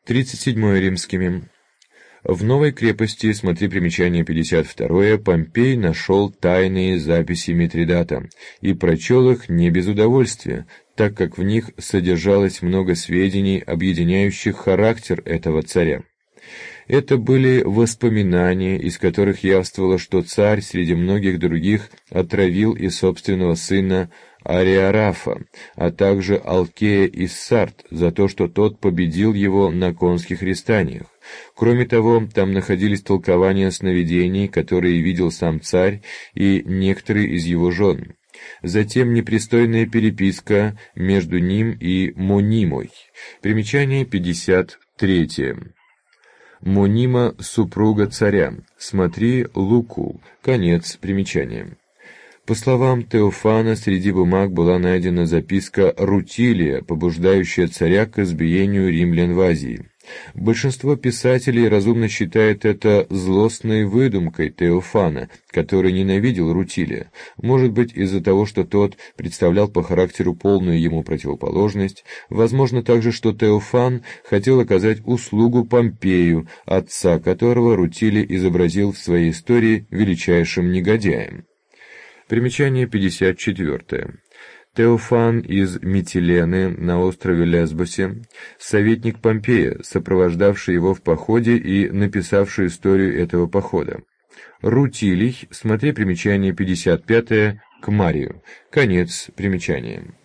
37 римскими. В новой крепости, смотри примечание 52, Помпей нашел тайные записи Митридата и прочел их не без удовольствия, так как в них содержалось много сведений, объединяющих характер этого царя. Это были воспоминания, из которых явствовало, что царь среди многих других отравил и собственного сына Ариарафа, а также Алкея из Сард за то, что тот победил его на конских рестаниях. Кроме того, там находились толкования сновидений, которые видел сам царь и некоторые из его жен. Затем непристойная переписка между ним и Монимой. Примечание 53. Монима — супруга царя. Смотри Луку. Конец примечания. По словам Теофана, среди бумаг была найдена записка Рутилия, побуждающая царя к избиению римлян в Азии. Большинство писателей разумно считает это злостной выдумкой Теофана, который ненавидел Рутилия, может быть из-за того, что тот представлял по характеру полную ему противоположность, возможно также, что Теофан хотел оказать услугу Помпею, отца которого Рутилий изобразил в своей истории величайшим негодяем. Примечание 54. Теофан из Митилены на острове Лесбосе, советник Помпея, сопровождавший его в походе и написавший историю этого похода. Рутилий, смотри примечание 55 к Марию. Конец примечания.